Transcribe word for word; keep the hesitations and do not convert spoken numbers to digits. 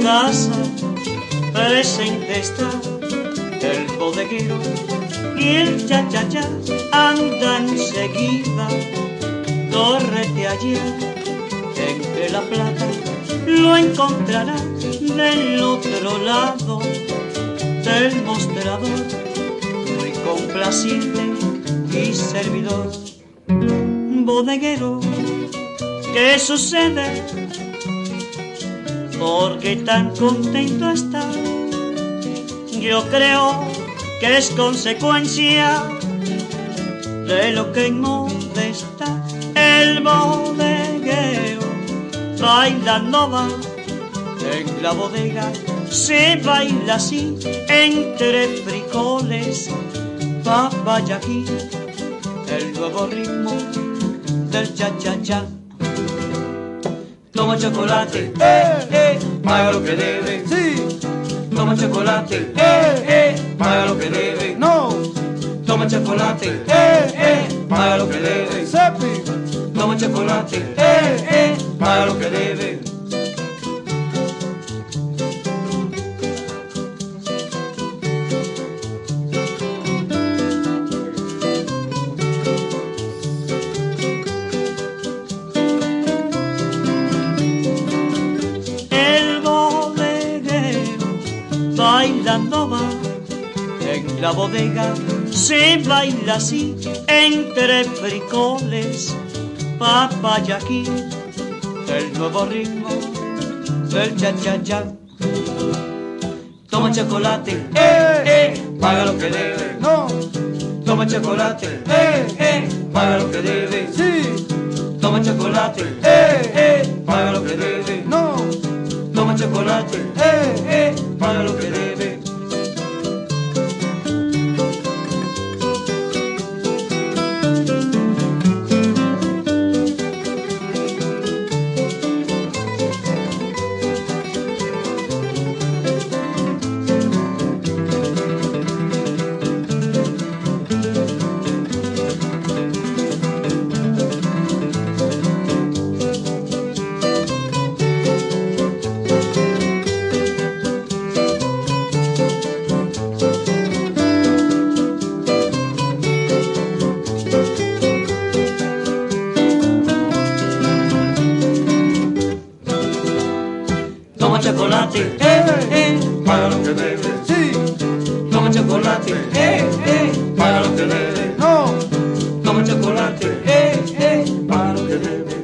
casa presente está el bodeguero y el cha-cha-cha anda enseguida. Córrete allá, entre la plata lo encontrarás del otro lado del mostrador, muy complaciente y servidor. Bodeguero, ¿qué sucede? ¿Por qué tan contento está? Yo creo que es consecuencia de lo que en moda está. El bodeguero bailando va en la bodega, se baila así entre frijoles, papa y ají, el nuevo ritmo del cha-cha-cha. Toma chocolate, eh, eh, paga lo que debe, sí. Toma chocolate, eh, eh, paga lo que debe, no. Toma chocolate, eh, eh, paga lo que debe, Sepi. Toma chocolate, eh, eh, paga lo que debe. Bailando va en la bodega, se baila así entre frijoles, papa y ají, el nuevo ritmo del cha-cha-cha. Toma chocolate, eh, eh, paga lo que debe, no. Toma chocolate, eh, eh, paga lo que debe, sí. Toma chocolate, eh, eh, paga lo que debe, no. Toma chocolate, eh, eh, paga lo que debe. Toma chocolate, eh, eh, paga lo que debe, sí. Toma chocolate, eh, eh, paga lo que debe, no. Toma chocolate, eh, eh, paga lo que debe.